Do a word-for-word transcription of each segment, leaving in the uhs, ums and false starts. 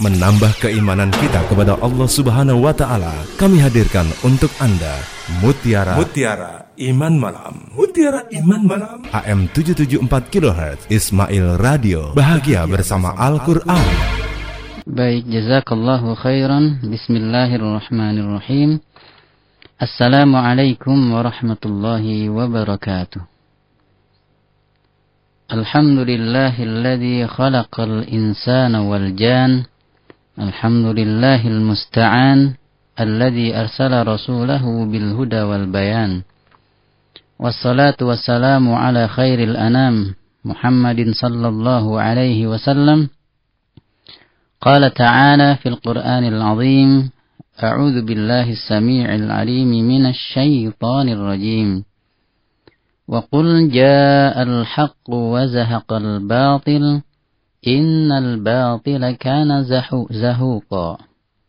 menambah keimanan kita kepada Allah Subhanahu wa taala. Kami hadirkan untuk Anda Mutiara Mutiara Iman Malam. Mutiara Iman Malam. A M tujuh tujuh empat kilohertz Ismail Radio. Bahagia bersama Al-Qur'an. Baik, jazakallahu khairan. Bismillahirrahmanirrahim. Assalamualaikum warahmatullahi wabarakatuh. Alhamdulillahilladzi khalaqal insana wal jan. Alhamdulillahil musta'an. Alladzi arsala rasulahu bil huda wal bayan. Wassalatu wassalamu ala khairil anam Muhammadin sallallahu alaihi wasallam. Qala ta'ala fil Qur'anil azim. A'udzu billahi as-sami'il 'alim minasy syaithanir rajim. Wa qul ja'al haqqu wa zahaqal batil innal batila kana zahuqa.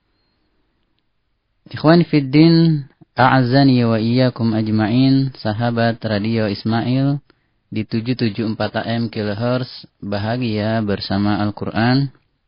Ikhwani fid din, a'azzani wa iyyakum ajma'in, sahabat Radio Ismail di tujuh tujuh empat A M kilohertz, bahagia bersama Al-Qur'an.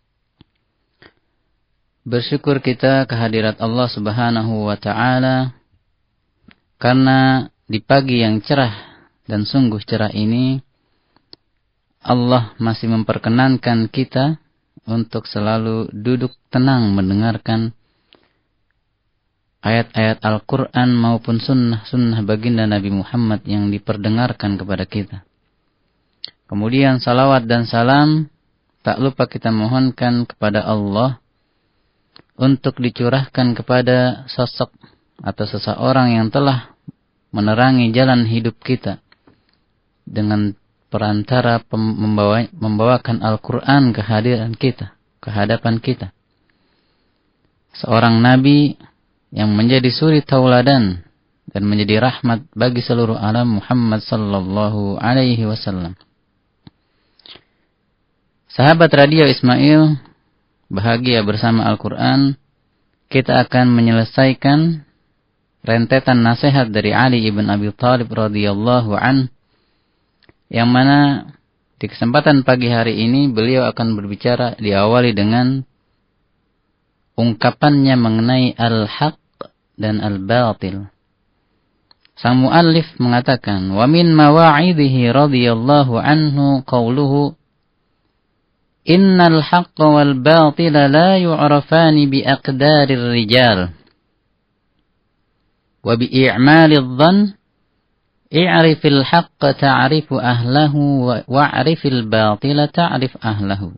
Bersyukur kita kehadirat Allah Subhanahu wa taala karena di pagi yang cerah dan sungguh cerah ini Allah masih memperkenankan kita untuk selalu duduk tenang mendengarkan ayat-ayat Al-Quran maupun sunnah-sunnah baginda Nabi Muhammad yang diperdengarkan kepada kita. Kemudian salawat dan salam tak lupa kita mohonkan kepada Allah untuk dicurahkan kepada sosok atau seseorang yang telah menerangi jalan hidup kita dengan perantara membawa, membawakan Al-Quran ke hadiran kita, ke hadapan kita. Seorang Nabi yang menjadi suri tauladan dan menjadi rahmat bagi seluruh alam, Muhammad sallallahu alaihi wasallam. Sahabat Radio Ismail, bahagia bersama Al-Quran. Kita akan menyelesaikan rentetan nasihat dari Ali ibn Abi Thalib radhiyallahu an, yang mana di kesempatan pagi hari ini beliau akan berbicara diawali dengan ungkapannya mengenai al-haq dan al-batil. Sang muallif mengatakan, wa min mawa'idhihi radhiyallahu anhu qawluhu innal haqqa wal batila la yu'rafani bi aqdarir rijal wa bi i'malidh dhann i'rifil haqqa ta'rifu ahlahu wa'rifil batila ta'rif ahlahu.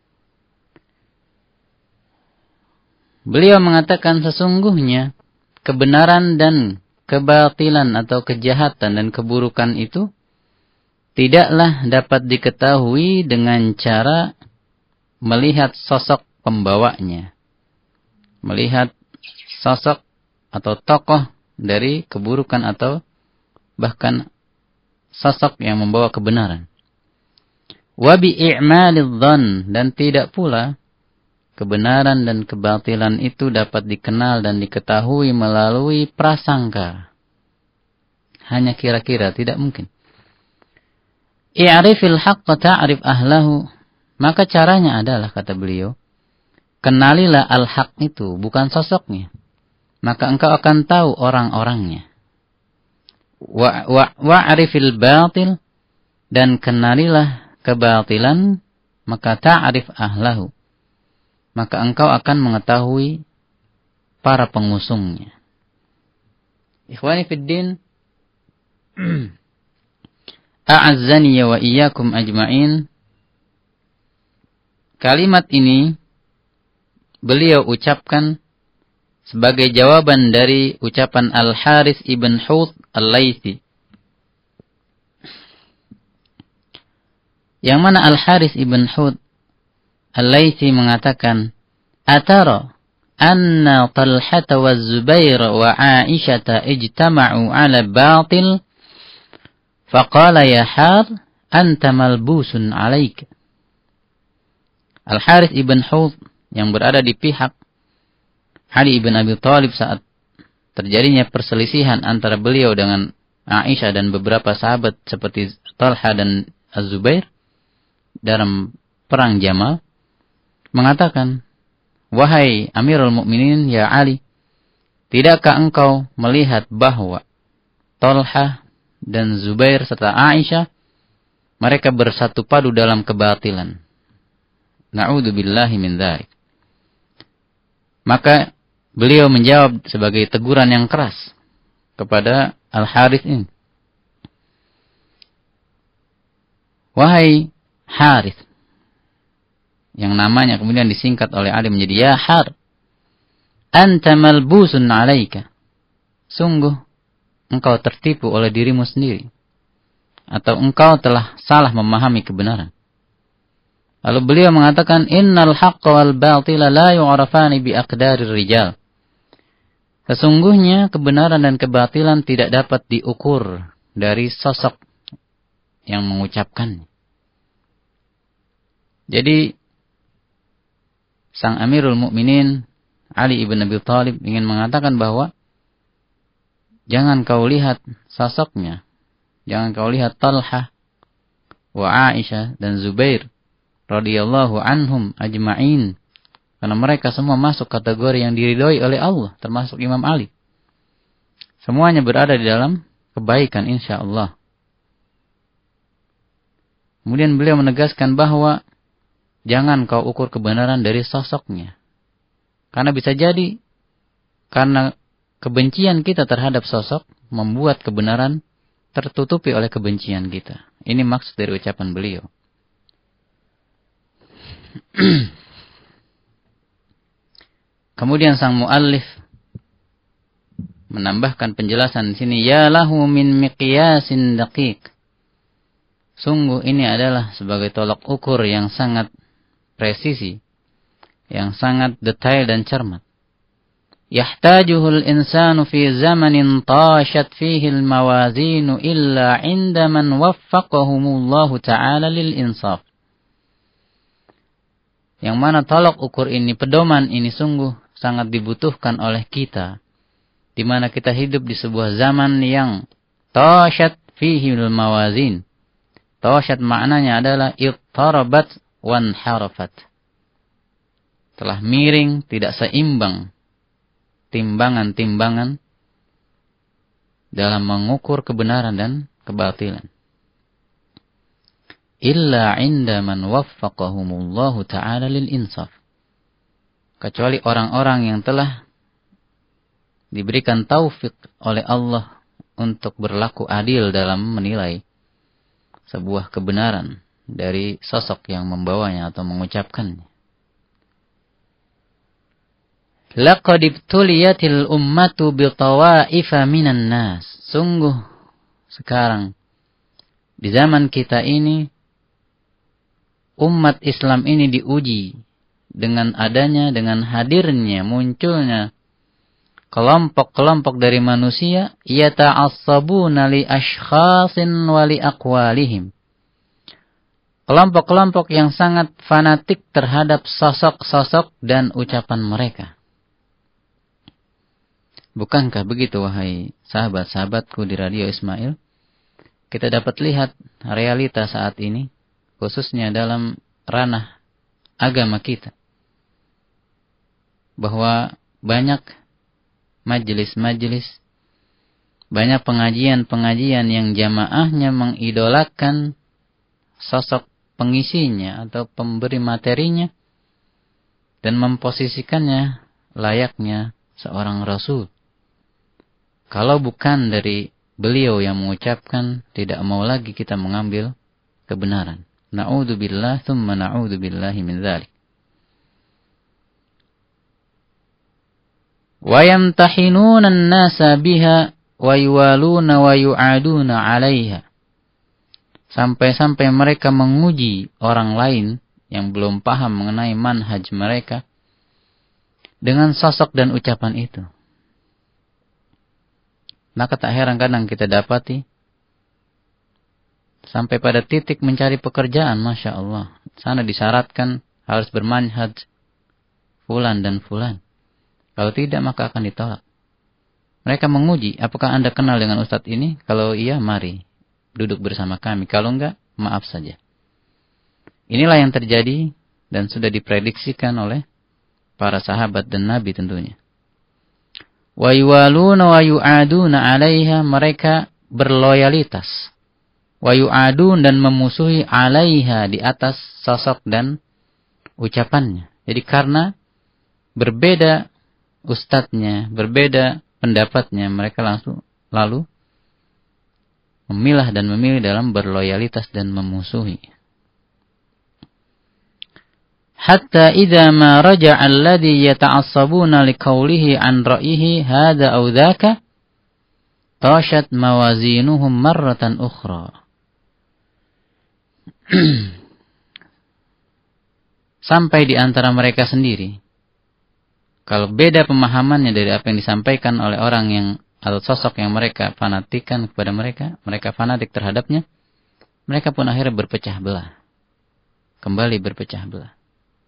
Beliau mengatakan sesungguhnya kebenaran dan kebatilan atau kejahatan dan keburukan itu tidaklah dapat diketahui dengan cara melihat sosok pembawanya, melihat sosok atau tokoh dari keburukan atau bahkan sosok yang membawa kebenaran. Wa bi i'malidh dhann, dan tidak pula kebenaran dan kebatilan itu dapat dikenal dan diketahui melalui prasangka. Hanya kira-kira, tidak mungkin. I'rifil haqqa ta'rif ahlahu, maka caranya adalah, kata beliau, kenalilah al-haq itu, bukan sosoknya, maka engkau akan tahu orang-orangnya. Wa wa'rifil batil, dan kenalilah kebatilan, maka ta'rif ahlahu, maka engkau akan mengetahui para pengusungnya. Ikhwani fid din, a'azzani wa iyyakum ajma'in. Kalimat ini beliau ucapkan sebagai jawaban dari ucapan Al-Harits ibn Hud Al-Laythi, yang mana Al-Harits ibn Hud Al-Laythi mengatakan, atara anna Talhata wa Zubair wa Aisyata ijtama'u ala batil faqala ya Har anta malbusun alaik. Al-Harits ibn Hud yang berada di pihak Ali ibn Abi Thalib saat terjadinya perselisihan antara beliau dengan Aisyah dan beberapa sahabat seperti Talha dan Az-Zubair dalam perang Jamal, mengatakan, wahai Amirul Mukminin ya Ali, tidakkah engkau melihat bahwa Talhah dan Zubair serta Aisyah mereka bersatu padu dalam kebatilan? Na'udzubillahi min dzalik. Maka beliau menjawab sebagai teguran yang keras kepada Al-Harith ini. Wahai Harith, yang namanya kemudian disingkat oleh Ali menjadi ya Har, anta malbusun alaika. Sungguh engkau tertipu oleh dirimu sendiri, atau engkau telah salah memahami kebenaran. Lalu beliau mengatakan, innal haqqa wal batila la yu'rafani bi aqdarir rijal. Sesungguhnya kebenaran dan kebatilan tidak dapat diukur dari sosok yang mengucapkannya. Jadi sang Amirul Mukminin Ali ibn Abi Thalib ingin mengatakan bahwa jangan kau lihat sosoknya, jangan kau lihat Talhah wa Aisyah dan Zubair radhiyallahu anhum ajma'in, karena mereka semua masuk kategori yang diridhoi oleh Allah, termasuk Imam Ali. Semuanya berada di dalam kebaikan insyaallah. Kemudian beliau menegaskan bahwa jangan kau ukur kebenaran dari sosoknya, karena bisa jadi karena kebencian kita terhadap sosok membuat kebenaran tertutupi oleh kebencian kita. Ini maksud dari ucapan beliau. Kemudian sang muallif menambahkan penjelasan di sini, ya lahu min miqyasin daqiq. Sungguh ini adalah sebagai tolak ukur yang sangat presisi, yang sangat detail dan cermat. Yahtajuhul insanu fi zamanin tashat fihi al-mawazinu illa 'inda man waffaqahumullahu ta'ala lil insaf. Yang mana tolak ukur ini, pedoman ini sungguh sangat dibutuhkan oleh kita, di mana kita hidup di sebuah zaman yang tashat fihi al-mawazin. Tashat maknanya adalah ittarabat wan harafat. Telah miring, tidak seimbang timbangan-timbangan dalam mengukur kebenaran dan kebatilan. Illa 'inda man waffaqahumullahu ta'ala lil insaf. Kecuali orang-orang yang telah diberikan taufik oleh Allah untuk berlaku adil dalam menilai sebuah kebenaran dari sosok yang membawanya atau mengucapkannya. Laqad ibtuliyatil ummatu bitawaifa minan nas. Sungguh sekarang di zaman kita ini umat Islam ini diuji dengan adanya, dengan hadirnya, munculnya kelompok-kelompok dari manusia yata'assabuna li ashkhasin wa li aqwalihim. Kelompok-kelompok yang sangat fanatik terhadap sosok-sosok dan ucapan mereka. Bukankah begitu wahai sahabat-sahabatku di Radio Ismail? Kita dapat lihat realita saat ini, khususnya dalam ranah agama kita, bahwa banyak majelis-majelis, banyak pengajian-pengajian yang jamaahnya mengidolakan sosok pengisinya atau pemberi materinya dan memposisikannya layaknya seorang rasul. Kalau bukan dari beliau yang mengucapkan, tidak mau lagi kita mengambil kebenaran. Na'udzubillah thumma na'udzubillahi min dzalik. Wa yamtahinuna an-nasa biha wa yuwaluna wa yu'aduna 'alaiha. Sampai-sampai mereka menguji orang lain yang belum paham mengenai manhaj mereka dengan sosok dan ucapan itu. Maka tak heran kadang kita dapati sampai pada titik mencari pekerjaan, Masya Allah. Sana disyaratkan harus bermanhaj fulan dan fulan. Kalau tidak maka akan ditolak. Mereka menguji, apakah Anda kenal dengan ustadz ini? Kalau iya, mari duduk bersama kami. Kalau enggak, maaf saja. Inilah yang terjadi dan sudah diprediksikan oleh para sahabat dan Nabi tentunya. Wa yuwaluna wa yu'aduna 'alaiha, mereka berloyalitas. Wa yu'adun, dan memusuhi 'alaiha, di atas sosok dan ucapannya. Jadi karena berbeda ustadznya, berbeda pendapatnya, mereka langsung lalu memilah dan memilih dalam berloyalitas dan memusuhi. Hatta idza ma raja'a alladhi yata'assabuna liqaulihi an ra'yihi hadha aw dhaka tashat mawazinuhum marratan ukhra. Sampai di antara mereka sendiri, kalau beda pemahamannya dari apa yang disampaikan oleh orang yang atau sosok yang mereka fanatikan kepada mereka, mereka fanatik terhadapnya, mereka pun akhirnya berpecah belah. Kembali berpecah belah.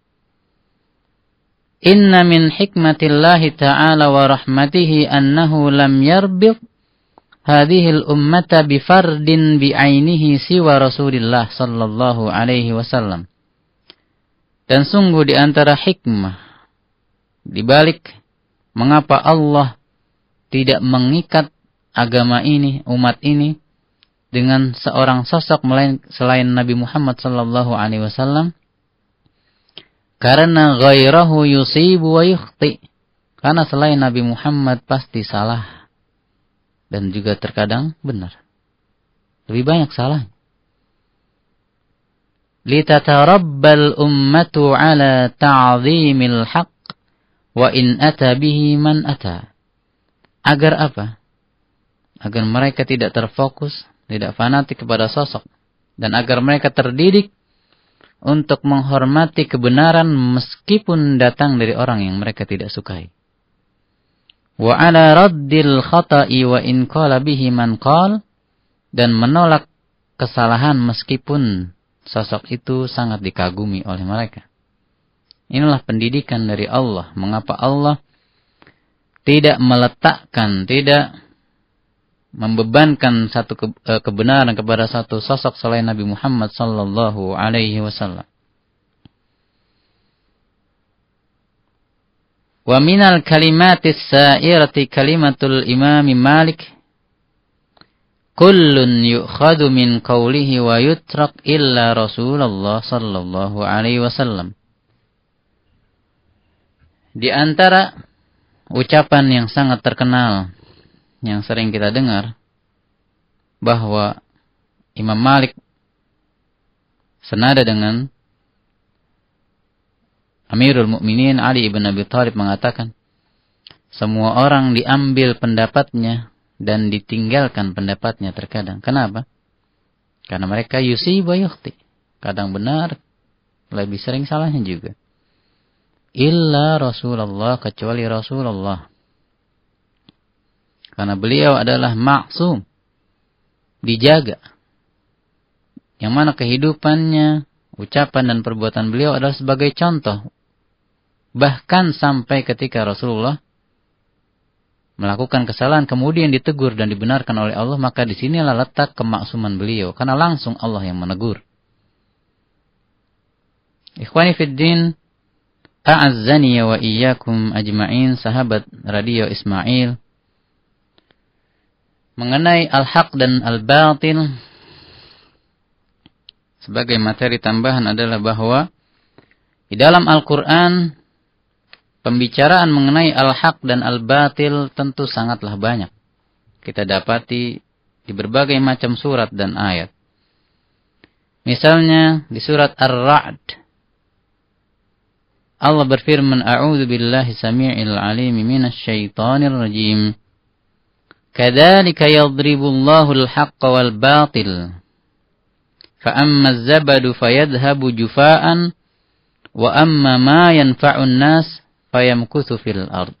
Inna min hikmatillahi ta'ala wa rahmatihi annahu lam yarbit hadhil ummata bifardin bi'ainihi siwa Rasulillah sallallahu alaihi wasallam. Dan sungguh di antara hikmah di balik mengapa Allah tidak mengikat agama ini, umat ini dengan seorang sosok selain Nabi Muhammad sallallahu alaihi wasallam, karena ghairahu yusibu wa yukhti. Karena selain Nabi Muhammad pasti salah dan juga terkadang benar. Lebih banyak salah. Litatarabbal ummatu ala ta'zimil haqq wa in ata bihi man ata. Agar apa? Agar mereka tidak terfokus, tidak fanatik kepada sosok, dan agar mereka terdidik untuk menghormati kebenaran meskipun datang dari orang yang mereka tidak sukai. Wa ala raddil khata'i wa in qala bihi man qal, dan menolak kesalahan meskipun sosok itu sangat dikagumi oleh mereka. Inilah pendidikan dari Allah. Mengapa Allah tidak meletakkan, tidak membebankan satu ke, e, kebenaran kepada satu sosok selain Nabi Muhammad sallallahu alaihi wasallam. Wa minal kalimatis sa'irati kalimatul Imam Malik, kullun yu'khadhu min qawlihi wa yutrak illa Rasulullah sallallahu alaihi wasallam. Di antara ucapan yang sangat terkenal yang sering kita dengar, bahwa Imam Malik senada dengan Amirul Mukminin Ali ibn Abi Thalib mengatakan, semua orang diambil pendapatnya dan ditinggalkan pendapatnya terkadang. Kenapa? Karena mereka yusib wa yukhti. Kadang benar, lebih sering salahnya juga. Illa Rasulullah, kecuali Rasulullah. Karena beliau adalah maksum, dijaga. Yang mana kehidupannya, ucapan dan perbuatan beliau adalah sebagai contoh. Bahkan sampai ketika Rasulullah melakukan kesalahan kemudian ditegur dan dibenarkan oleh Allah, maka disinilah letak kemaksuman beliau. Karena langsung Allah yang menegur. Ikhwani fiddin, a'azzani wa iyyakum ajma'in, sahabat radio Ismail. Mengenai al-haq dan al-batil, sebagai materi tambahan adalah bahwa di dalam Al-Quran, pembicaraan mengenai al-haq dan al-batil tentu sangatlah banyak. Kita dapati di berbagai macam surat dan ayat. Misalnya di surat Ar-Ra'd, Allah berfirman, A'udzu billahi samii'il 'aliim minasy syaithaanir rajiim. Kadzalika yadribullahu al-haqqa wal batil. Fa amma az-zabadu fayadhhabu jufaa'an wa amma ma yanfa'un nas fayamkuthu fil ard.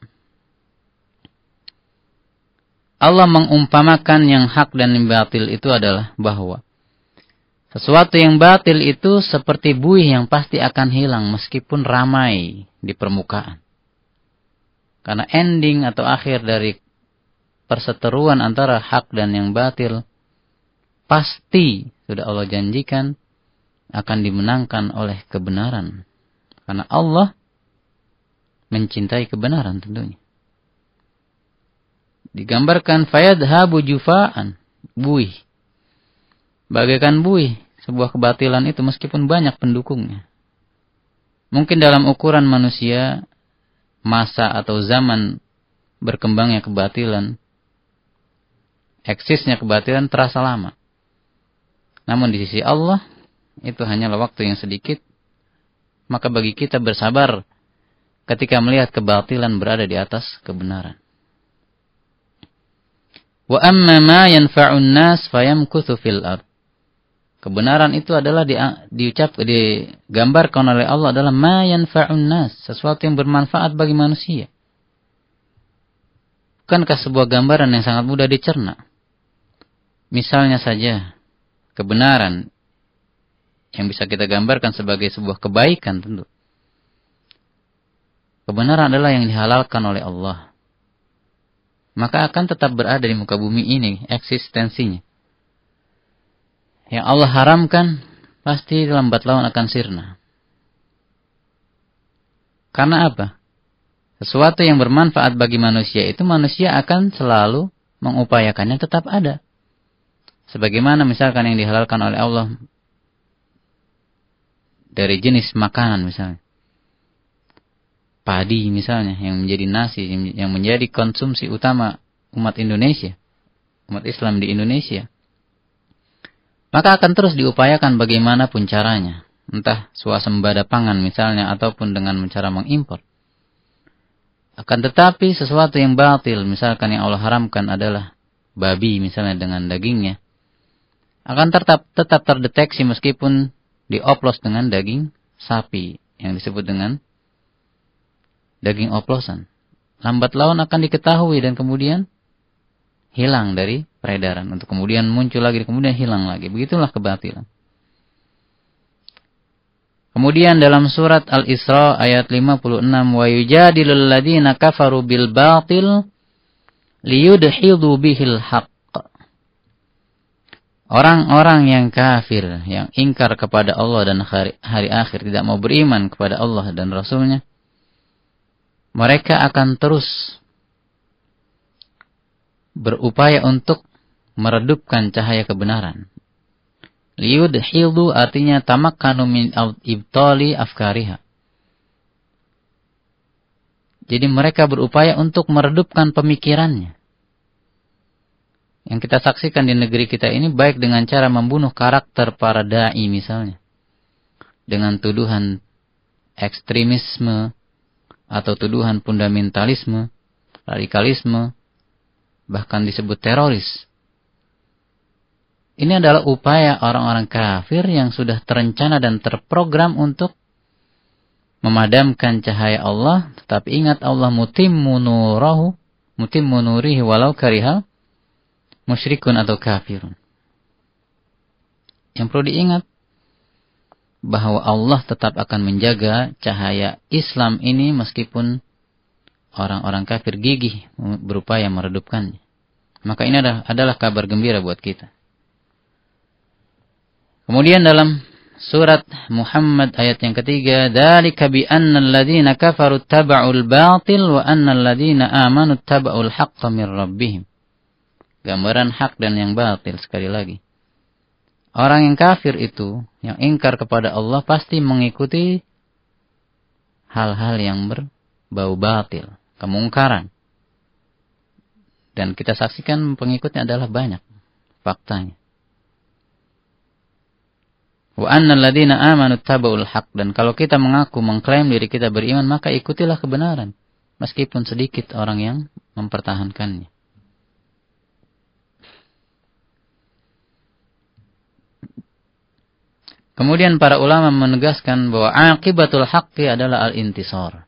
Allah mengumpamakan yang hak dan yang batil itu adalah bahwa sesuatu yang batil itu seperti buih yang pasti akan hilang meskipun ramai di permukaan. Karena ending atau akhir dari perseteruan antara hak dan yang batil pasti sudah Allah janjikan akan dimenangkan oleh kebenaran. Karena Allah mencintai kebenaran tentunya. Digambarkan fayadhabu jufaan, buih. Bagaikan buih, sebuah kebatilan itu meskipun banyak pendukungnya. Mungkin dalam ukuran manusia, masa atau zaman berkembangnya kebatilan, eksisnya kebatilan terasa lama. Namun di sisi Allah, itu hanyalah waktu yang sedikit. Maka bagi kita bersabar ketika melihat kebatilan berada di atas kebenaran. Wa amma ma yanfa'un nas fayamkuthu fil ard. Kebenaran itu adalah di, diucap digambarkan oleh Allah adalah ma yanfa'un nas, sesuatu yang bermanfaat bagi manusia. Bukankah sebuah gambaran yang sangat mudah dicerna? Misalnya saja kebenaran yang bisa kita gambarkan sebagai sebuah kebaikan tentu. Kebenaran adalah yang dihalalkan oleh Allah. Maka akan tetap berada di muka bumi ini eksistensinya. Yang Allah haramkan pasti lambat laun akan sirna. Karena apa? Sesuatu yang bermanfaat bagi manusia itu manusia akan selalu mengupayakannya tetap ada. Sebagaimana misalkan yang dihalalkan oleh Allah dari jenis makanan misalnya. Padi misalnya yang menjadi nasi, yang menjadi konsumsi utama umat Indonesia, umat Islam di Indonesia. Maka akan terus diupayakan bagaimanapun caranya. Entah swasembada pangan misalnya, ataupun dengan cara mengimpor. Akan tetapi sesuatu yang batil, misalkan yang Allah haramkan adalah babi misalnya dengan dagingnya, akan tetap, tetap terdeteksi meskipun dioplos dengan daging sapi, yang disebut dengan daging oplosan. Lambat laun akan diketahui dan kemudian hilang dari peredaran. Untuk kemudian muncul lagi, kemudian hilang lagi. Begitulah kebatilan. Kemudian dalam surat Al-Isra ayat lima puluh enam, wa yujadilul ladzina kafaru bil batil liyudhidu bihil haqq. Orang-orang yang kafir, yang ingkar kepada Allah dan hari, hari akhir, tidak mau beriman kepada Allah dan Rasulnya, mereka akan terus berupaya untuk meredupkan cahaya kebenaran. Liyudhidu artinya tamakkanu min ibtali afkariha. Jadi mereka berupaya untuk meredupkan pemikirannya. Yang kita saksikan di negeri kita ini baik dengan cara membunuh karakter para dai misalnya. Dengan tuduhan ekstremisme atau tuduhan fundamentalisme, radikalisme, bahkan disebut teroris. Ini adalah upaya orang-orang kafir yang sudah terencana dan terprogram untuk memadamkan cahaya Allah. Tetapi ingat, Allah mutimmu nurahu, mutimmu nurihi walau karihal musyrikun atau kafirun. Yang perlu diingat, bahwa Allah tetap akan menjaga cahaya Islam ini meskipun orang-orang kafir gigih berupaya meredupkannya. Maka ini adalah, adalah kabar gembira buat kita. Kemudian dalam surat Muhammad ayat yang ketiga, dzalika bi annal ladzina kafaru taba'ul batil wa annal ladzina amanu taba'ul haqqa mir rabbihim. Gambaran hak dan yang batil sekali lagi. Orang yang kafir itu, yang ingkar kepada Allah, pasti mengikuti hal-hal yang berbau batil, kemungkaran. Dan kita saksikan pengikutnya adalah banyak faktanya. Wa annal ladzina amanu taba'ul haq. Dan kalau kita mengaku, mengklaim diri kita beriman, maka ikutilah kebenaran. Meskipun sedikit orang yang mempertahankannya. Kemudian para ulama menegaskan bahwa akibatul haqqi adalah al-intisar.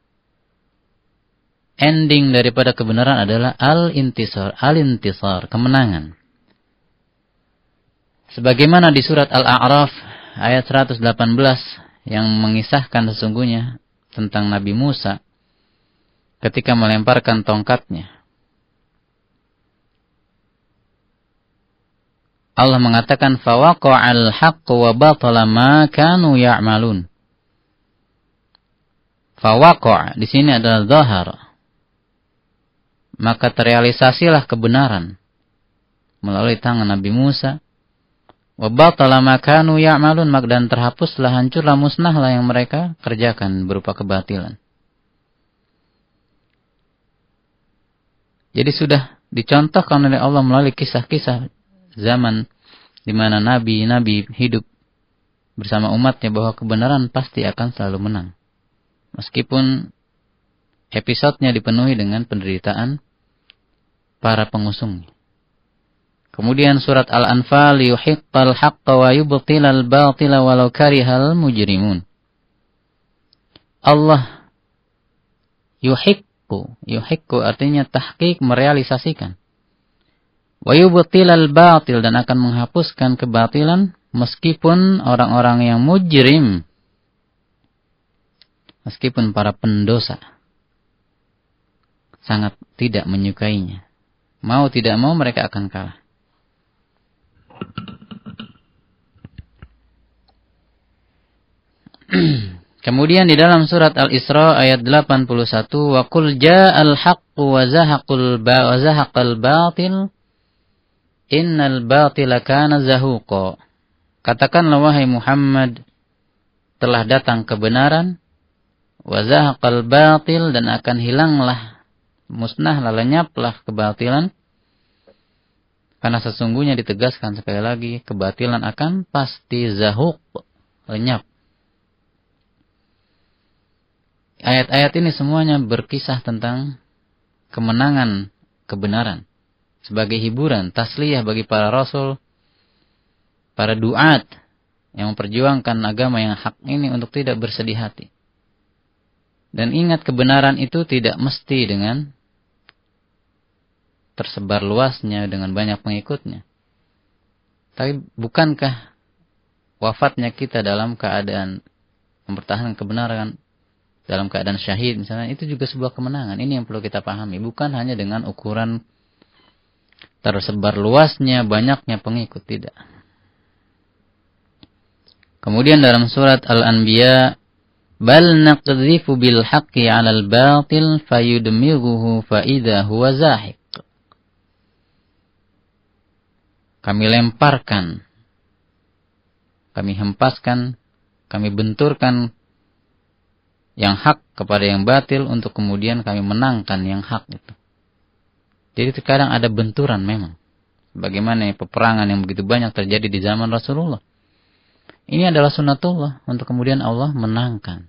Ending daripada kebenaran adalah al-intisar, al-intisar, kemenangan. Sebagaimana di surat Al-A'raf ayat seratus delapan belas yang mengisahkan sesungguhnya tentang Nabi Musa ketika melemparkan tongkatnya. Allah mengatakan fawaqa'al haqqu wa batala ma kanu ya'malun. Fawaqa'a di sini adalah zahar. Maka terrealisasilah kebenaran melalui tangan Nabi Musa. Wa batala ma kanu ya'malun, dan terhapuslah, hancurlah, musnahlah yang mereka kerjakan berupa kebatilan. Jadi sudah dicontohkan oleh Allah melalui kisah-kisah zaman di mana nabi-nabi hidup bersama umatnya bahwa kebenaran pasti akan selalu menang. Meskipun episodenya dipenuhi dengan penderitaan para pengusungnya. Kemudian surat Al-Anfal, yuhiqqal haqqa wa yubtilal batila walau karihal mujrimun. Allah yuhiqqu, yuhiqqu artinya tahqiq, merealisasikan. Wa yubtilal batil, dan akan menghapuskan kebatilan meskipun orang-orang yang mujrim, meskipun para pendosa sangat tidak menyukainya. Mau tidak mau mereka akan kalah. Kemudian di dalam surat Al-Isra ayat delapan puluh satu, wa qul ja'al haqqu wa zahaqul ba wa zahaqal batil innal batila kana zahuqa. Katakanlah wahai Muhammad, telah datang kebenaran, wa zahaqal batil, dan akan hilanglah, musnahlah, lenyaplah kebatilan. Karena sesungguhnya ditegaskan sekali lagi, kebatilan akan pasti zahuq, lenyap. Ayat-ayat ini semuanya berkisah tentang kemenangan kebenaran sebagai hiburan, tasliyah bagi para rasul, para duat yang memperjuangkan agama yang hak ini untuk tidak bersedih hati. Dan ingat, kebenaran itu tidak mesti dengan tersebar luasnya, dengan banyak pengikutnya. Tapi bukankah wafatnya kita dalam keadaan mempertahankan kebenaran, dalam keadaan syahid misalnya, itu juga sebuah kemenangan. Ini yang perlu kita pahami. Bukan hanya dengan ukuran tersebar luasnya, banyaknya pengikut, tidak. Kemudian dalam surat Al-Anbiya, bal naqdhifu bil haqqi 'alal batil fayudmighuhu fa idza huwa zahiq. Kami lemparkan, kami hempaskan, kami benturkan yang hak kepada yang batil untuk kemudian kami menangkan yang hak itu. Jadi terkadang ada benturan memang. Bagaimana peperangan yang begitu banyak terjadi di zaman Rasulullah. Ini adalah sunnatullah untuk kemudian Allah menangkan.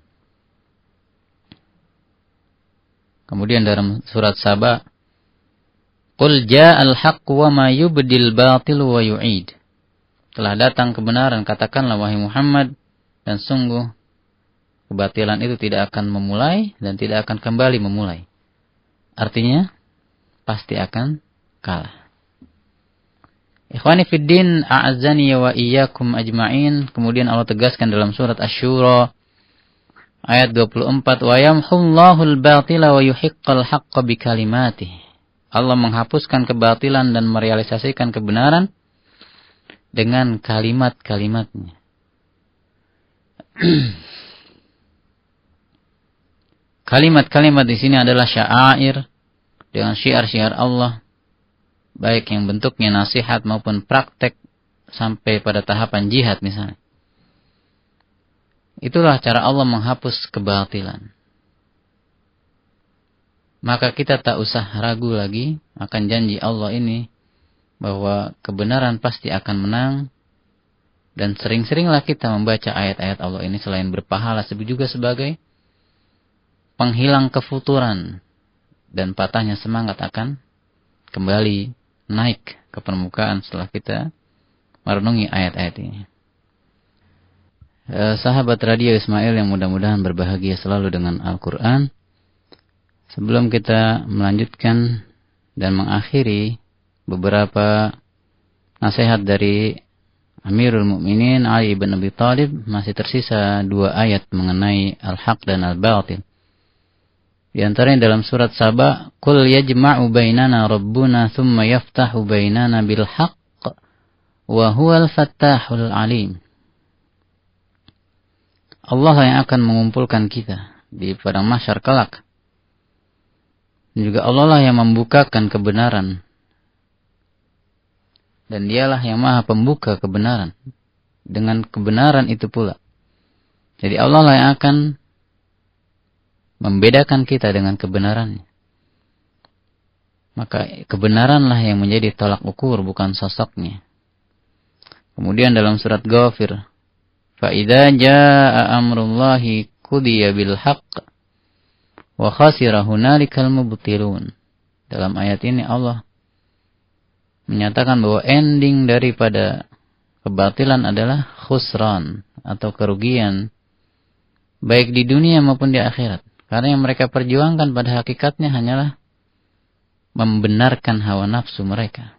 Kemudian dalam surat Saba, qul ja'al haqqu wa ma yubdil batil wa yu'id. Telah datang kebenaran, katakanlah wahai Muhammad, dan sungguh kebatilan itu tidak akan memulai dan tidak akan kembali memulai. Artinya pasti akan kalah. Ikhwani fid din, a'azzani wa iyyakum ajma'in. Kemudian Allah tegaskan dalam surat Asy-Syura ayat dua puluh empat, wa yamhullahul batila wa yuhiqqal haqqa bikalimatihi. Allah menghapuskan kebatilan dan merealisasikan kebenaran dengan kalimat-kalimatnya. Kalimat-kalimat di sini adalah sya'air, dengan syiar-syiar Allah, baik yang bentuknya nasihat maupun praktek sampai pada tahapan jihad misalnya. Itulah cara Allah menghapus kebatilan. Maka kita tak usah ragu lagi akan janji Allah ini bahwa kebenaran pasti akan menang, dan sering-seringlah kita membaca ayat-ayat Allah ini selain berpahala juga sebagai penghilang kefuturan dan patahnya semangat akan kembali naik ke permukaan setelah kita merenungi ayat-ayat ini. Eh, sahabat radio Ismail yang mudah-mudahan berbahagia selalu dengan Al-Quran. Sebelum kita melanjutkan dan mengakhiri beberapa nasihat dari Amirul Mukminin Ali bin Abi Thalib, masih tersisa dua ayat mengenai al-haq dan al-batil. Di antaranya dalam surat Saba, qul yajma'u bainana rabbuna thumma yaftahu bainana bil haqq wa huwal fattahul alim. Allah yang akan mengumpulkan kita di padang mahsyar kelak. Dan juga Allah lah yang membukakan kebenaran. Dan dialah yang maha pembuka kebenaran. Dengan kebenaran itu pula. Jadi Allah lah yang akan membedakan kita dengan kebenarannya. Maka kebenaranlah yang menjadi tolak ukur, bukan sosoknya. Kemudian dalam surat Ghafir, فَإِذَا جَاءَ أَمْرُ اللَّهِ قُضِيَ بِالْحَقِّ وَخَسِرَ هُنَالِكَ الْمُبْطِلُونَ. Dalam ayat ini Allah menyatakan bahwa ending daripada kebatilan adalah khusran atau kerugian, baik di dunia maupun di akhirat. Karena yang mereka perjuangkan pada hakikatnya hanyalah membenarkan hawa nafsu mereka.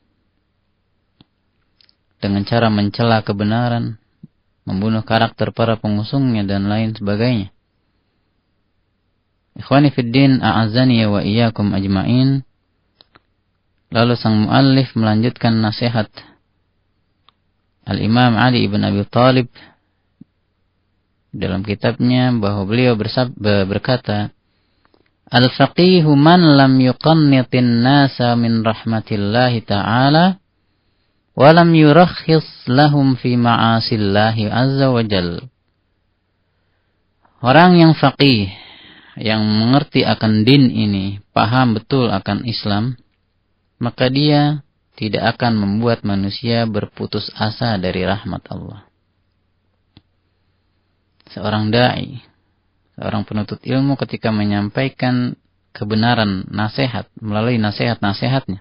Dengan cara mencela kebenaran, membunuh karakter para pengusungnya, dan lain sebagainya. Ikhwani fiddin, a'azzani wa iyyakum ajma'in. Lalu sang muallif melanjutkan nasihat Al-Imam Ali ibn Abi Thalib dalam kitabnya, bahwa beliau berkata, Al-faqihu man lam yuqannitin nasa min rahmatillahi ta'ala wa lam yurakhis lahum fi ma'asillahi azza wa jal. Orang yang faqih, yang mengerti akan din ini, paham betul akan Islam, maka dia tidak akan membuat manusia berputus asa dari rahmat Allah. Seorang da'i, seorang penuntut ilmu ketika menyampaikan kebenaran nasihat melalui nasihat-nasihatnya,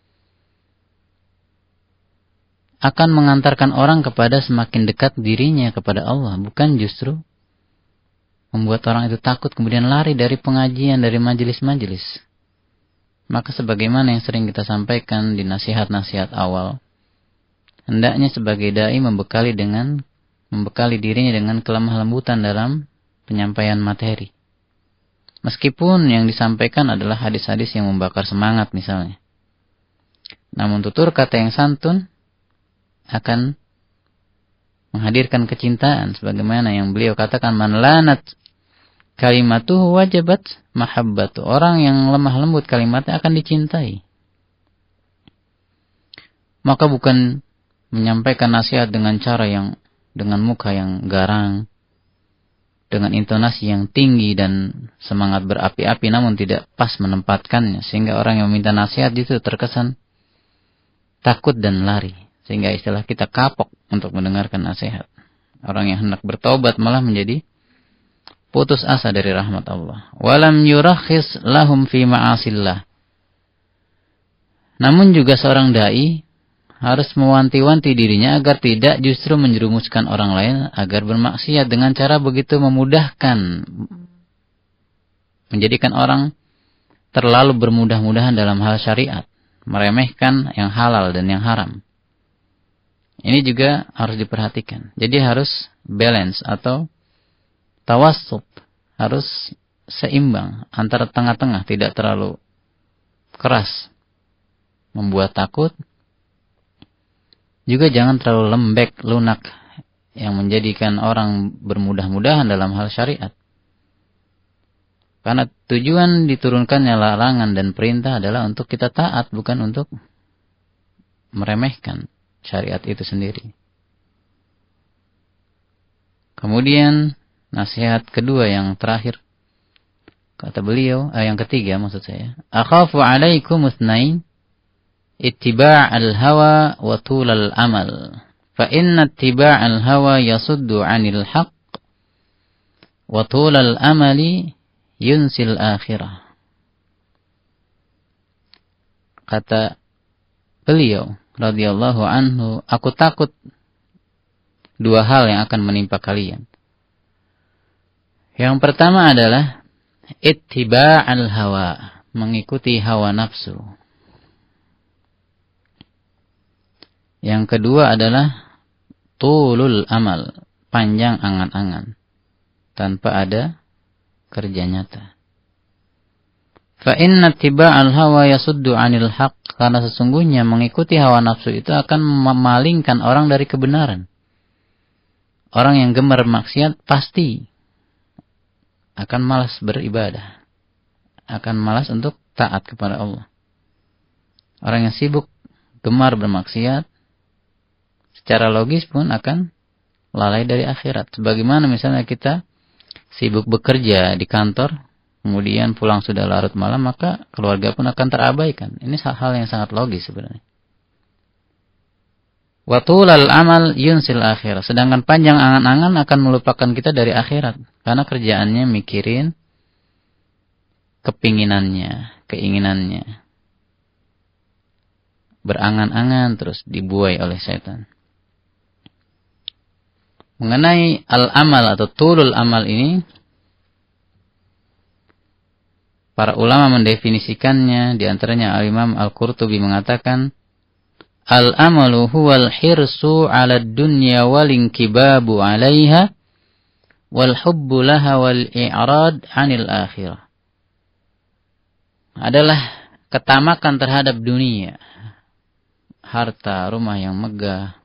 akan mengantarkan orang kepada semakin dekat dirinya kepada Allah, bukan justru membuat orang itu takut kemudian lari dari pengajian, dari majelis-majelis. Maka sebagaimana yang sering kita sampaikan di nasihat-nasihat awal, hendaknya sebagai dai membekali dengan membekali dirinya dengan kelemah lembutan dalam penyampaian materi. Meskipun yang disampaikan adalah hadis-hadis yang membakar semangat misalnya. Namun tutur kata yang santun akan menghadirkan kecintaan, sebagaimana yang beliau katakan, man lanat kalimatuhu wajabat mahabbatu. Orang yang lemah lembut kalimatnya akan dicintai. Maka bukan menyampaikan nasihat dengan cara yang, dengan muka yang garang, dengan intonasi yang tinggi dan semangat berapi-api, namun tidak pas menempatkannya, sehingga orang yang meminta nasihat itu terkesan takut dan lari, sehingga istilah kita kapok untuk mendengarkan nasihat. Orang yang hendak bertaubat malah menjadi putus asa dari rahmat Allah. Walam yurakhis lahum fi ma'asillah. Namun juga seorang dai harus mewanti-wanti dirinya agar tidak justru menjerumuskan orang lain agar bermaksiat dengan cara begitu memudahkan, menjadikan orang terlalu bermudah-mudahan dalam hal syariat, meremehkan yang halal dan yang haram. Ini juga harus diperhatikan. Jadi harus balance atau tawassut, harus seimbang antara tengah-tengah, tidak terlalu keras membuat takut, juga jangan terlalu lembek, lunak yang menjadikan orang bermudah-mudahan dalam hal syariat. Karena tujuan diturunkannya larangan dan perintah adalah untuk kita taat, bukan untuk meremehkan syariat itu sendiri. Kemudian nasihat kedua yang terakhir, kata beliau, eh, yang ketiga maksud saya, akhafu alaikum utsnain ittiba' al-hawa wa tul al-amal. Fa inna ittiba' al-hawa yasuddu 'anil haqq wa tul al-amali yunsil akhirah. Kata beliau radhiyallahu anhu, aku takut dua hal yang akan menimpa kalian. Yang pertama adalah ittiba' al-hawa, mengikuti hawa nafsu. Yang kedua adalah tulul amal, panjang angan-angan tanpa ada kerja nyata. Fa inna ittiba'al hawa yasuddu 'anil haqq, karena sesungguhnya mengikuti hawa nafsu itu akan memalingkan orang dari kebenaran. Orang yang gemar maksiat pasti akan malas beribadah, akan malas untuk taat kepada Allah. Orang yang sibuk gemar bermaksiat, secara logis pun akan lalai dari akhirat. Sebagaimana misalnya kita sibuk bekerja di kantor, kemudian pulang sudah larut malam, maka keluarga pun akan terabaikan. Ini hal yang sangat logis sebenarnya. Wa tulal amal yunsil akhirat. Sedangkan panjang angan-angan akan melupakan kita dari akhirat. Karena kerjaannya mikirin kepinginannya, keinginannya. Berangan-angan terus dibuai oleh setan. Mengenai al-amal atau tulul amal ini, para ulama mendefinisikannya, di antaranya Al-Imam Al-Qurtubi mengatakan, al-amalu huwal hirsu 'ala ad-dunya wal inkibabu 'alaiha wal hubbu laha wal i'rad 'anil akhirah. Adalah ketamakan terhadap dunia, harta, rumah yang megah,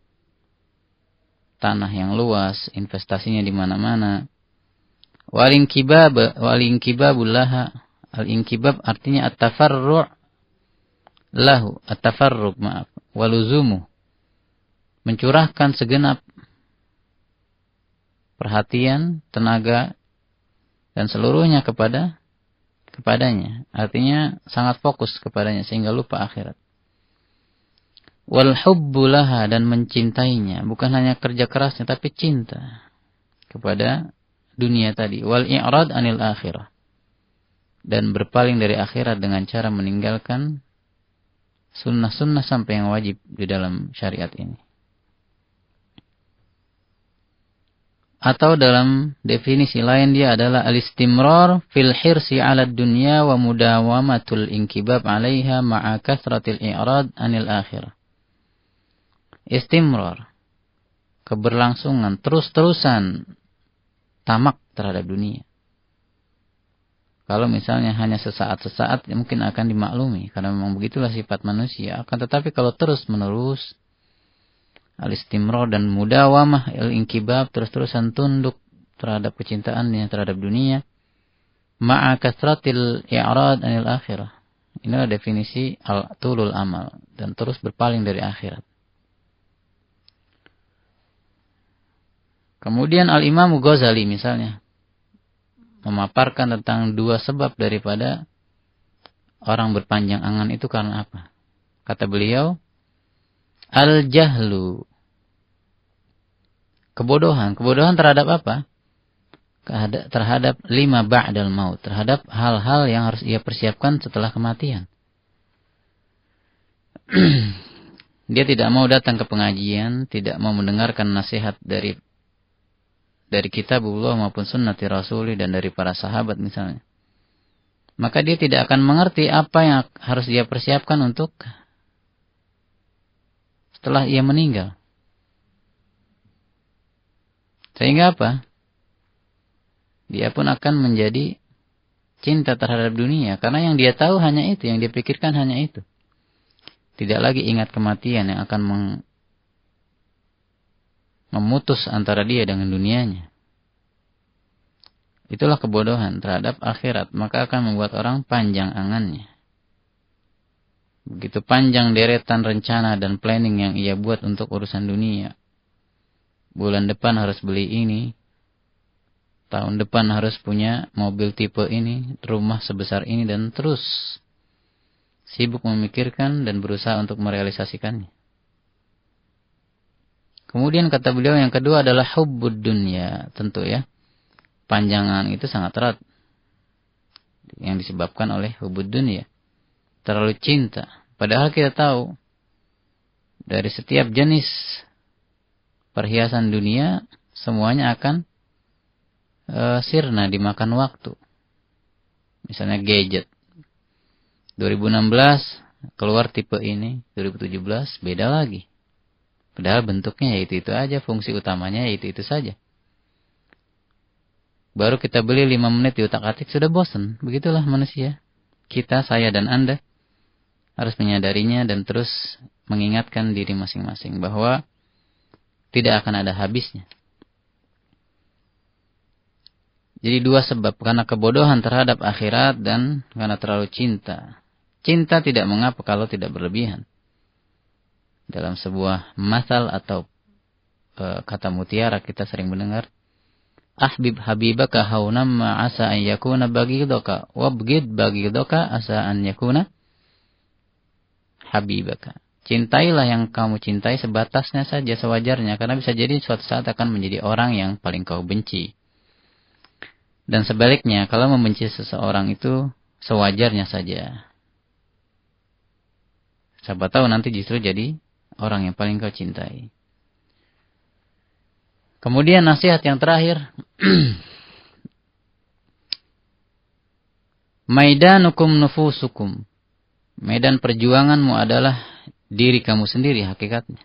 tanah yang luas, investasinya di mana-mana. Wal inkibab, wal inkibabul laha, al inkibab artinya at-tafarru' lahu, at-tafarruq maaf, waluzumu, mencurahkan segenap perhatian, tenaga dan seluruhnya kepada kepadanya. Artinya sangat fokus kepadanya sehingga lupa akhirat. Wal hubbu laha, dan mencintainya, bukan hanya kerja kerasnya tapi cinta kepada dunia tadi. Wal i'rad 'anil akhirah, dan berpaling dari akhirat dengan cara meninggalkan sunnah-sunnah sampai yang wajib di dalam syariat ini. Atau dalam definisi lain dia adalah al-istimrar fil hirsi 'ala dunya wa mudawamatul inkibab 'alaiha ma'a kathratil i'rad 'anil akhirah. Istimrar, keberlangsungan, terus-terusan tamak terhadap dunia. Kalau misalnya hanya sesaat-sesaat mungkin akan dimaklumi, karena memang begitulah sifat manusia. Akan tetapi kalau terus-menerus, al-istimrar dan mudawamah, al-inkibab, terus-terusan tunduk terhadap kecintaannya terhadap dunia, ma'a kasratil i'rad 'anil akhirah. Inilah definisi al-tulul amal, dan terus berpaling dari akhirat. Kemudian Al-Imam Ghazali misalnya memaparkan tentang dua sebab daripada orang berpanjang angan itu karena apa? Kata beliau, al-jahlu, kebodohan. Kebodohan terhadap apa? Terhadap lima ba'dal maut, terhadap hal-hal yang harus ia persiapkan setelah kematian. Dia tidak mau datang ke pengajian, tidak mau mendengarkan nasihat dari dari kitabullah maupun sunnati rasuli dan dari para sahabat misalnya. Maka dia tidak akan mengerti apa yang harus dia persiapkan untuk setelah ia meninggal. Sehingga apa? Dia pun akan menjadi cinta terhadap dunia. Karena yang dia tahu hanya itu, yang dia pikirkan hanya itu. Tidak lagi ingat kematian yang akan meng memutus antara dia dengan dunianya. Itulah kebodohan terhadap akhirat. Maka akan membuat orang panjang angannya. Begitu panjang deretan rencana dan planning yang ia buat untuk urusan dunia. Bulan depan harus beli ini. Tahun depan harus punya mobil tipe ini. Rumah sebesar ini, dan terus sibuk memikirkan dan berusaha untuk merealisasikannya. Kemudian kata beliau yang kedua adalah hubbud dunya. Tentu ya, panjangan itu sangat erat. Yang disebabkan oleh hubbud dunya. Terlalu cinta. Padahal kita tahu, dari setiap jenis perhiasan dunia, semuanya akan e, sirna, dimakan waktu. Misalnya gadget. dua ribu enam belas keluar tipe ini, dua ribu tujuh belas beda lagi. Padahal bentuknya ya itu-itu aja, fungsi utamanya ya itu-itu saja. Baru kita beli lima menit diutak-atik sudah bosan. Begitulah manusia. Kita, saya dan Anda harus menyadarinya dan terus mengingatkan diri masing-masing bahwa tidak akan ada habisnya. Jadi dua sebab, karena kebodohan terhadap akhirat dan karena terlalu cinta. Cinta tidak mengapa kalau tidak berlebihan. Dalam sebuah masal atau e, kata mutiara kita sering mendengar, ahbib habibaka haunam ma asa an yakuna baghidaka wabghid baghidaka asa an yakuna habibaka. Cintailah yang kamu cintai sebatasnya saja, sewajarnya, karena bisa jadi suatu saat akan menjadi orang yang paling kau benci. Dan sebaliknya, kalau membenci seseorang itu sewajarnya saja. Siapa tahu nanti justru jadi orang yang paling kau cintai. Kemudian nasihat yang terakhir, maidanukum nufusukum. Medan perjuanganmu adalah diri kamu sendiri hakikatnya.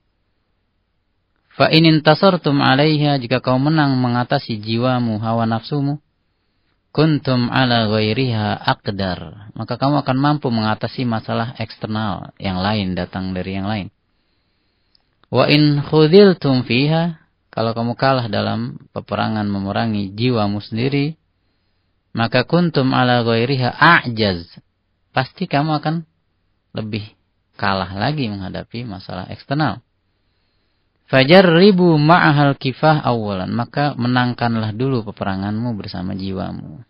Fa in intasartum 'alaiha, jika kau menang mengatasi jiwamu, hawa nafsumu, kuntum 'ala ghairiha aqdar, maka kamu akan mampu mengatasi masalah eksternal yang lain datang dari yang lain. Wa in khudiltum fiha, kalau kamu kalah dalam peperangan memerangi jiwamu sendiri, maka kuntum 'ala ghairiha a'jaz, pasti kamu akan lebih kalah lagi menghadapi masalah eksternal. Fajarribu ma'ahal kifah awalan, maka menangkanlah dulu peperanganmu bersama jiwamu.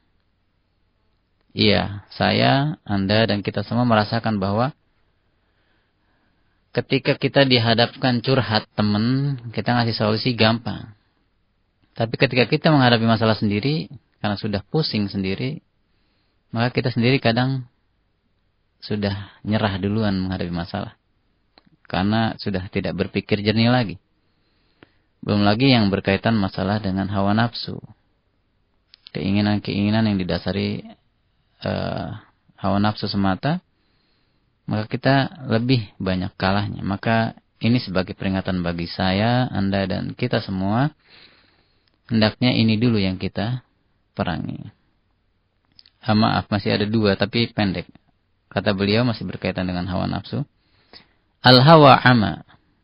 Iya, saya, Anda, dan kita semua merasakan bahwa ketika kita dihadapkan curhat teman, kita ngasih solusi gampang. Tapi ketika kita menghadapi masalah sendiri, karena sudah pusing sendiri, maka kita sendiri kadang sudah nyerah duluan menghadapi masalah. Karena sudah tidak berpikir jernih lagi. Belum lagi yang berkaitan masalah dengan hawa nafsu. Keinginan-keinginan yang didasari uh, hawa nafsu semata. Maka kita lebih banyak kalahnya. Maka ini sebagai peringatan bagi saya, Anda, dan kita semua. Hendaknya ini dulu yang kita perangi. Ah, maaf, masih ada dua tapi pendek. Kata beliau masih berkaitan dengan hawa nafsu. Al-hawa ama.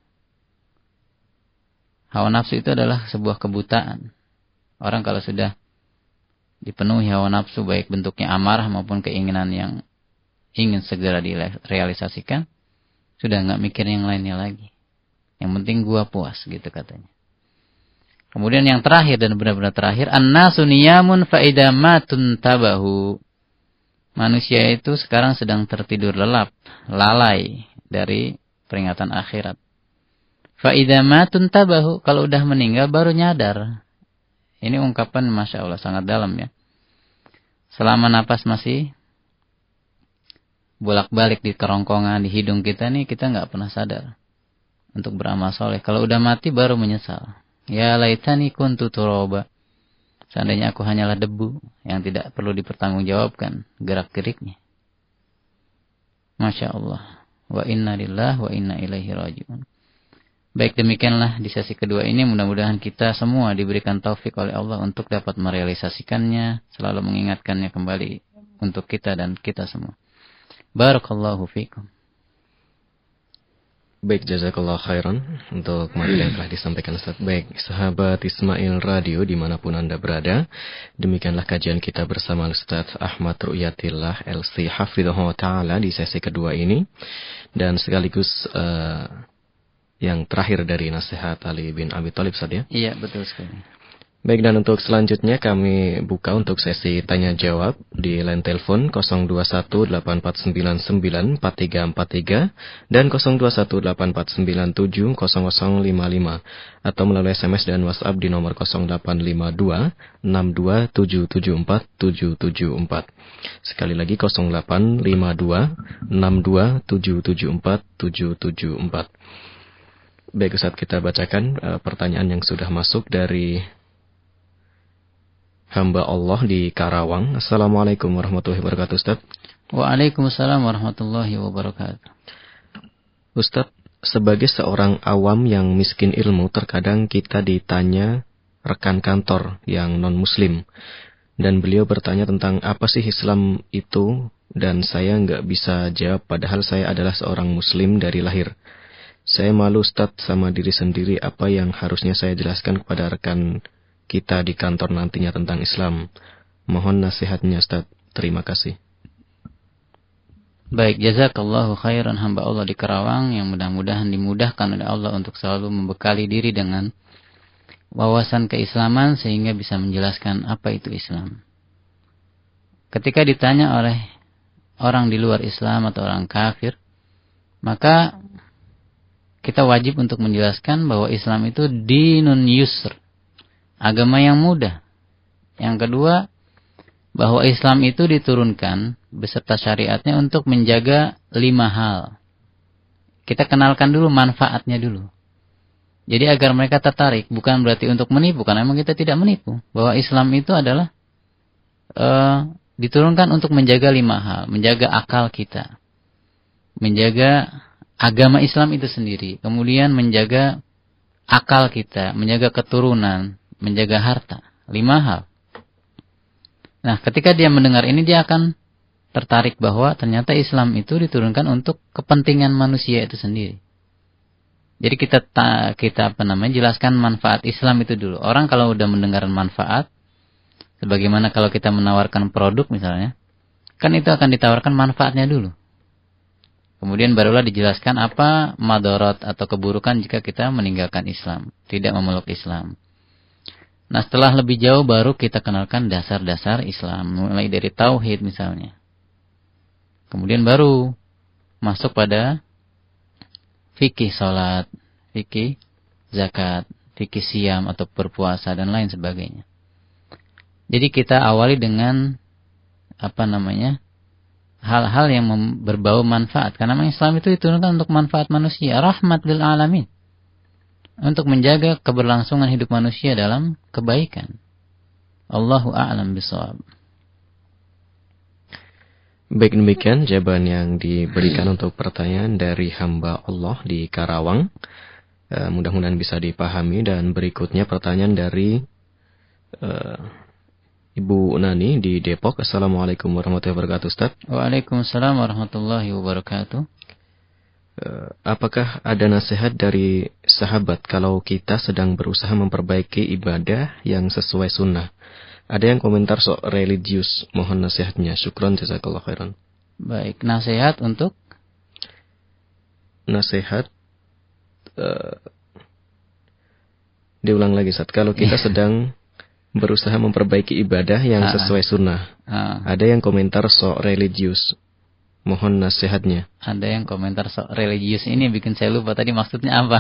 Hawa nafsu itu adalah sebuah kebutaan. Orang kalau sudah dipenuhi hawa nafsu, baik bentuknya amarah maupun keinginan yang ingin segera direalisasikan, sudah nggak mikir yang lainnya lagi. Yang penting gua puas, gitu katanya. Kemudian yang terakhir dan benar-benar terakhir, an-nasu niyamun fa idza matun tabahu. Manusia itu sekarang sedang tertidur lelap, lalai dari peringatan akhirat. Fa idza matun tabahu, kalau udah meninggal baru nyadar. Ini ungkapan Masya Allah sangat dalam ya. Selama napas masih bolak-balik di kerongkongan, di hidung kita nih, kita nggak pernah sadar untuk beramal soleh. Kalau udah mati baru menyesal. Ya laitani kuntu turaba. Seandainya aku hanyalah debu yang tidak perlu dipertanggungjawabkan gerak-geriknya. Masya Allah. Wa inna lillahi wa inna ilaihi raji'un. Baik, demikianlah di sesi kedua ini. Mudah-mudahan kita semua diberikan taufik oleh Allah untuk dapat merealisasikannya. Selalu mengingatkannya kembali untuk kita dan kita semua. Barakallahu fikum. Baik, jazakallah khairan untuk materi yang telah disampaikan Ustaz. Baik, sahabat Ismail Radio dimanapun Anda berada, demikianlah kajian kita bersama Ustaz Ahmad Ru'yatillah L C Hafidhahu Ta'ala di sesi kedua ini. Dan sekaligus uh, yang terakhir dari nasihat Ali bin Abi Thalib, Ustaz ya? Iya, betul sekali. Baik, dan untuk selanjutnya kami buka untuk sesi tanya jawab di line telepon nol dua satu delapan empat sembilan sembilan empat tiga empat tiga dan nol dua satu delapan empat sembilan tujuh nol nol lima lima atau melalui S M S dan WhatsApp di nomor nol delapan lima dua enam dua tujuh tujuh empat tujuh tujuh empat. Sekali lagi nol delapan lima dua enam dua tujuh tujuh empat tujuh tujuh empat. Baik Ustaz, kita bacakan uh, pertanyaan yang sudah masuk dari hamba Allah di Karawang. Assalamualaikum warahmatullahi wabarakatuh, Ustaz. Waalaikumsalam warahmatullahi wabarakatuh. Ustaz, sebagai seorang awam yang miskin ilmu, terkadang kita ditanya rekan kantor yang non-muslim. Dan beliau bertanya tentang apa sih Islam itu, dan saya nggak bisa jawab padahal saya adalah seorang muslim dari lahir. Saya malu Ustaz sama diri sendiri, apa yang harusnya saya jelaskan kepada rekan kita di kantor nantinya tentang Islam. Mohon nasihatnya Ustaz. Terima kasih. Baik, jazakallahu khairan hamba Allah di Karawang yang mudah-mudahan dimudahkan oleh Allah untuk selalu membekali diri dengan wawasan keislaman sehingga bisa menjelaskan apa itu Islam. Ketika ditanya oleh orang di luar Islam atau orang kafir, maka kita wajib untuk menjelaskan bahwa Islam itu dinun yusr, agama yang mudah. Yang kedua, bahwa Islam itu diturunkan beserta syariatnya untuk menjaga lima hal. Kita kenalkan dulu manfaatnya dulu. Jadi agar mereka tertarik, bukan berarti untuk menipu, karena memang kita tidak menipu. Bahwa Islam itu adalah uh, diturunkan untuk menjaga lima hal. Menjaga akal kita. Menjaga agama Islam itu sendiri. Kemudian menjaga akal kita, menjaga keturunan, menjaga harta. Lima hal. Nah, ketika dia mendengar ini, dia akan tertarik bahwa ternyata Islam itu diturunkan untuk kepentingan manusia itu sendiri. Jadi kita kita apa namanya jelaskan manfaat Islam itu dulu. Orang kalau udah mendengar manfaat, sebagaimana kalau kita menawarkan produk misalnya, kan itu akan ditawarkan manfaatnya dulu. Kemudian barulah dijelaskan apa madarat atau keburukan jika kita meninggalkan Islam, tidak memeluk Islam. Nah, setelah lebih jauh baru kita kenalkan dasar-dasar Islam, mulai dari tauhid misalnya. Kemudian baru masuk pada fikih salat, fikih zakat, fikih siam atau berpuasa dan lain sebagainya. Jadi kita awali dengan apa namanya? hal-hal yang berbau manfaat, karena Islam itu diturunkan untuk manfaat manusia, rahmat lil alamin. Untuk menjaga keberlangsungan hidup manusia dalam kebaikan. Allahu a'lam bishawab. Baik, demikian jawaban yang diberikan untuk pertanyaan dari hamba Allah di Karawang. Uh, mudah-mudahan bisa dipahami. Dan berikutnya pertanyaan dari uh, Ibu Nani di Depok. Assalamualaikum warahmatullahi wabarakatuh, Ustaz. Waalaikumsalam warahmatullahi wabarakatuh. Apakah ada nasihat dari sahabat kalau kita sedang berusaha memperbaiki ibadah yang sesuai sunnah? Ada yang komentar soal religius, mohon nasihatnya. Syukron, jazakallah khairan. Baik, nasihat untuk? Nasihat, uh, diulang lagi, Ustaz. Kalau kita sedang berusaha memperbaiki ibadah yang sesuai sunnah, ada yang komentar soal religius. Mohon nasihatnya. Ada yang komentar soal religius ini bikin saya lupa tadi maksudnya apa.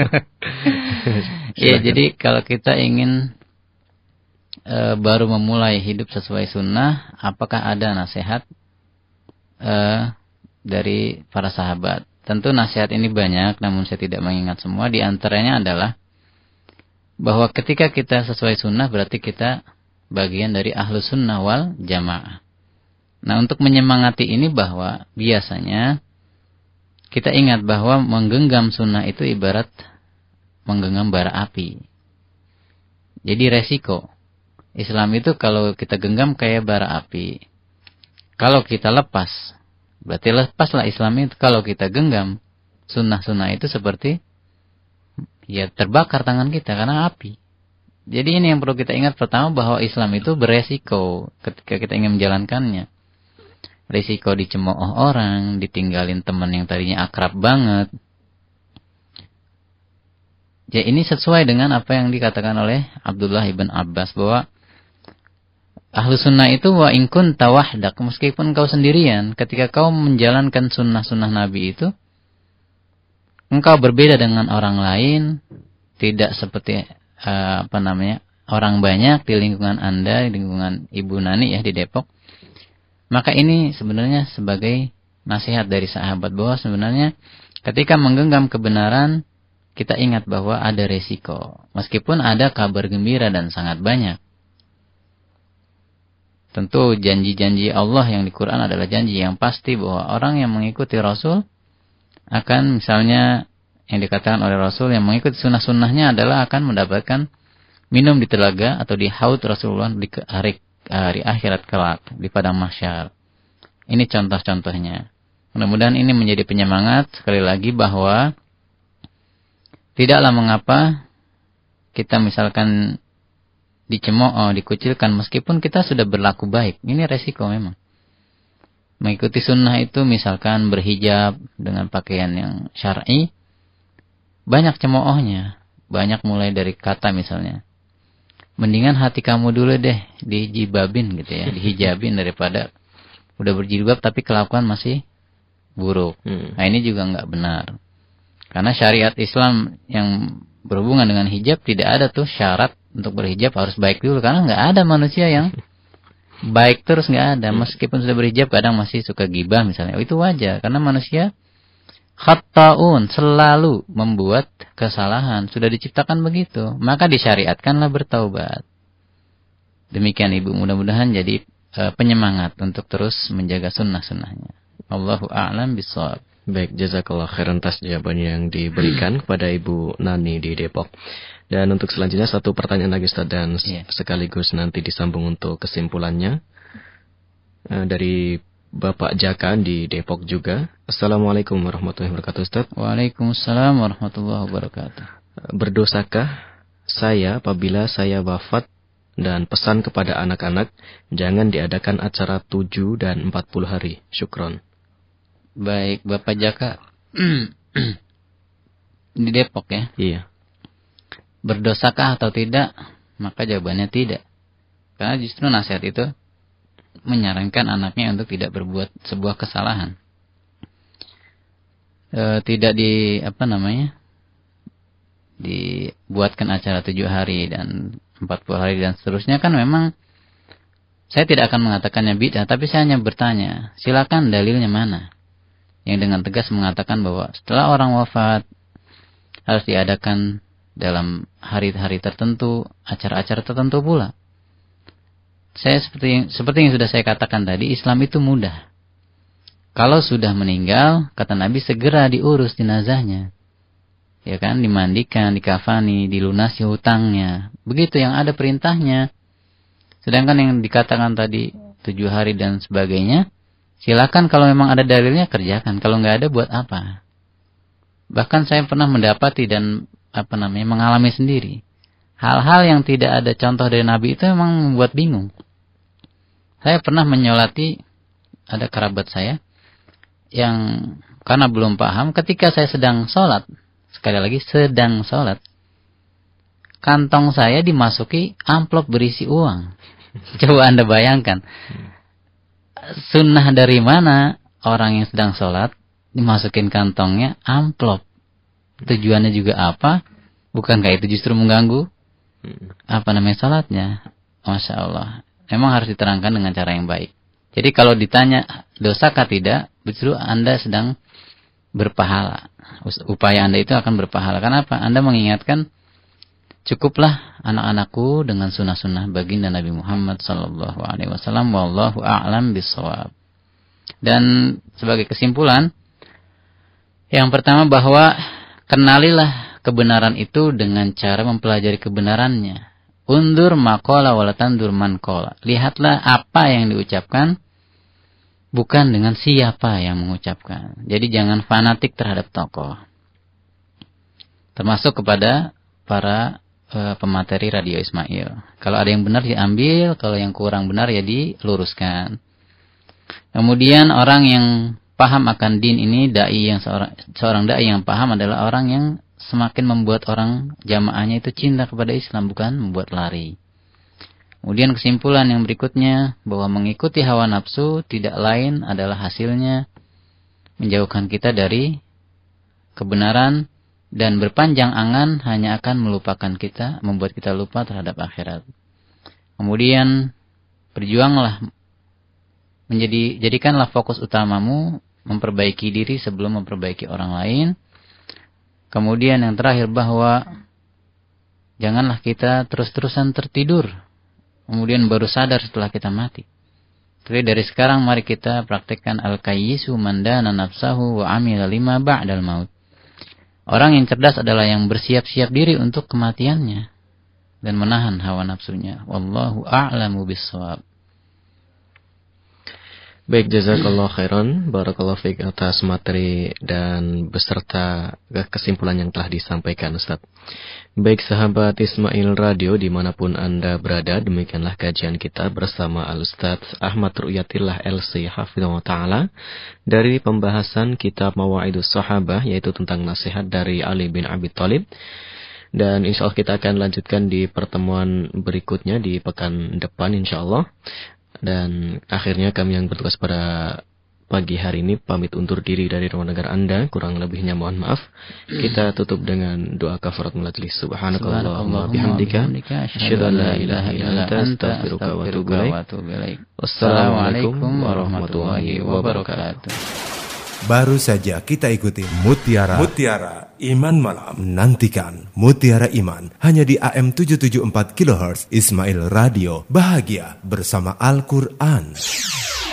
Ya, jadi kalau kita ingin e, baru memulai hidup sesuai sunnah, apakah ada nasihat e, dari para sahabat? Tentu nasihat ini banyak, namun saya tidak mengingat semua. Di antaranya adalah bahwa ketika kita sesuai sunnah berarti kita bagian dari ahlu sunnah wal jamaah. Nah, untuk menyemangati ini bahwa biasanya kita ingat bahwa menggenggam sunnah itu ibarat menggenggam bara api. Jadi resiko. Islam itu kalau kita genggam kayak bara api. Kalau kita lepas, berarti lepaslah Islam itu. Kalau kita genggam sunnah-sunnah itu seperti ya terbakar tangan kita karena api. Jadi ini yang perlu kita ingat pertama, bahwa Islam itu beresiko ketika kita ingin menjalankannya. Risiko dicemooh orang, ditinggalin teman yang tadinya akrab banget. Ya, ini sesuai dengan apa yang dikatakan oleh Abdullah ibn Abbas bahwa ahlu sunnah itu wa in kunta wahdak, meskipun kau sendirian, ketika kau menjalankan sunnah-sunnah Nabi itu, engkau berbeda dengan orang lain, tidak seperti uh, apa namanya orang banyak di lingkungan Anda, di lingkungan Ibu Nani ya di Depok. Maka ini sebenarnya sebagai nasihat dari sahabat bahwa sebenarnya ketika menggenggam kebenaran, kita ingat bahwa ada resiko. Meskipun ada kabar gembira dan sangat banyak. Tentu janji-janji Allah yang di Quran adalah janji yang pasti bahwa orang yang mengikuti Rasul akan, misalnya yang dikatakan oleh Rasul, yang mengikuti sunnah-sunnahnya adalah akan mendapatkan minum di telaga atau di haud Rasulullah di hari hari akhirat kelak di padang mahsyar. Ini contoh-contohnya. Mudah-mudahan ini menjadi penyemangat sekali lagi bahwa tidaklah mengapa kita misalkan dicemooh, dikucilkan meskipun kita sudah berlaku baik. Ini resiko memang. Mengikuti sunnah itu misalkan berhijab dengan pakaian yang syar'i, banyak cemoohnya. Banyak mulai dari kata misalnya, mendingan hati kamu dulu deh dijibabin gitu ya, dihijabin daripada udah berjilbab tapi kelakuan masih buruk. Hmm. Nah ini juga nggak benar. Karena syariat Islam yang berhubungan dengan hijab tidak ada tuh syarat untuk berhijab harus baik dulu. Karena nggak ada manusia yang baik terus, nggak ada. Meskipun sudah berhijab kadang masih suka gibah misalnya. Oh, itu wajar karena manusia khata'un, selalu membuat kesalahan. Sudah diciptakan begitu. Maka disyariatkanlah bertaubat. Demikian Ibu, mudah-mudahan jadi uh, penyemangat untuk terus menjaga sunnah-sunnahnya. Allahu a'lam bishawab. Baik, jazakallah khairan atas jawaban yang diberikan kepada Ibu Nani di Depok. Dan untuk selanjutnya satu pertanyaan lagi Ustaz, dan yeah. sekaligus nanti disambung untuk kesimpulannya. Uh, dari Bapak Jaka di Depok juga. Assalamualaikum warahmatullahi wabarakatuh Ustaz. Waalaikumsalam warahmatullahi wabarakatuh. Berdosakah saya apabila saya wafat dan pesan kepada anak-anak jangan diadakan acara tujuh dan empat puluh hari? Syukron. Baik, Bapak Jaka di Depok ya? Iya. Berdosakah atau tidak? Maka jawabannya tidak. Karena justru nasihat itu menyarankan anaknya untuk tidak berbuat sebuah kesalahan. E, tidak di apa namanya? Dibuatkan acara tujuh hari dan empat puluh hari dan seterusnya, kan memang saya tidak akan mengatakannya bid'ah, tapi saya hanya bertanya, silakan dalilnya mana? Yang dengan tegas mengatakan bahwa setelah orang wafat harus diadakan dalam hari-hari tertentu, acara-acara tertentu pula. Saya seperti seperti yang sudah saya katakan tadi, Islam itu mudah. Kalau sudah meninggal, kata Nabi, segera diurus jenazahnya. Ya kan, dimandikan, dikafani, dilunasi hutangnya. Begitu yang ada perintahnya. Sedangkan yang dikatakan tadi tujuh hari dan sebagainya, silakan kalau memang ada dalilnya kerjakan. Kalau nggak ada, buat apa? Bahkan saya pernah mendapati dan apa namanya mengalami sendiri. Hal-hal yang tidak ada contoh dari Nabi itu memang membuat bingung. Saya pernah menyolati ada kerabat saya yang karena belum paham, ketika saya sedang sholat, sekali lagi sedang sholat, kantong saya dimasuki amplop berisi uang. Coba Anda bayangkan, sunnah dari mana orang yang sedang sholat dimasukin kantongnya amplop? Tujuannya juga apa? Bukankah itu justru mengganggu apa namanya sholatnya? Masya Allah. Memang harus diterangkan dengan cara yang baik. Jadi kalau ditanya dosakah tidak, justru Anda sedang berpahala. Upaya Anda itu akan berpahala. Kenapa? Anda mengingatkan, cukuplah anak-anakku dengan sunnah-sunnah baginda Nabi Muhammad sallallahu alaihi wasallam. Wallahu a'lam bishawab. Dan sebagai kesimpulan, yang pertama bahwa kenalilah kebenaran itu dengan cara mempelajari kebenarannya. Undur maqala wala tandur man qala. Lihatlah apa yang diucapkan, bukan dengan siapa yang mengucapkan. Jadi jangan fanatik terhadap tokoh. Termasuk kepada para uh, pemateri Radio Ismail. Kalau ada yang benar diambil, kalau yang kurang benar ya diluruskan. Kemudian orang yang paham akan din ini, dai yang seorang seorang dai yang paham adalah orang yang semakin membuat orang jamaahnya itu cinta kepada Islam, bukan membuat lari. Kemudian kesimpulan yang berikutnya, bahwa mengikuti hawa nafsu tidak lain adalah hasilnya menjauhkan kita dari kebenaran, dan berpanjang angan hanya akan melupakan kita, membuat kita lupa terhadap akhirat. Kemudian berjuanglah, menjadi jadikanlah fokus utamamu memperbaiki diri sebelum memperbaiki orang lain. Kemudian yang terakhir bahwa janganlah kita terus-terusan tertidur, kemudian baru sadar setelah kita mati. Jadi dari sekarang mari kita praktekkan al-qayyisu man dana nafsahu wa amila lima ba'dal maut. Orang yang cerdas adalah yang bersiap-siap diri untuk kematiannya dan menahan hawa nafsunya. Wallahu a'lamu bis-shawab. Baik, jazakallah khairan, barakallahu fiik atas materi dan beserta kesimpulan yang telah disampaikan Ustaz. Baik sahabat Ismail Radio dimanapun Anda berada, demikianlah kajian kita bersama Al-Ustaz Ahmad Ru'yatillah L C Hafizahullah Ta'ala dari pembahasan kitab Mawa'idus Sahabah, yaitu tentang nasihat dari Ali bin Abi Thalib. Dan insya Allah kita akan lanjutkan di pertemuan berikutnya di pekan depan insya Allah. Dan akhirnya kami yang bertugas pada pagi hari ini pamit undur diri dari ruang dengar Anda. Kurang lebihnya mohon maaf. Kita tutup dengan doa kafaratul majlis. Subhanakallahumma bihamdika asyhadu an la ilaha illa anta astaghfiruka wa atubu ilaik. Wassalamualaikum warahmatullahi wabarakatuh. Baru saja kita ikuti Mutiara Mutiara Iman Malam. Nantikan Mutiara Iman hanya di A M tujuh tujuh empat kilohertz Ismail Radio. Bahagia bersama Al-Quran.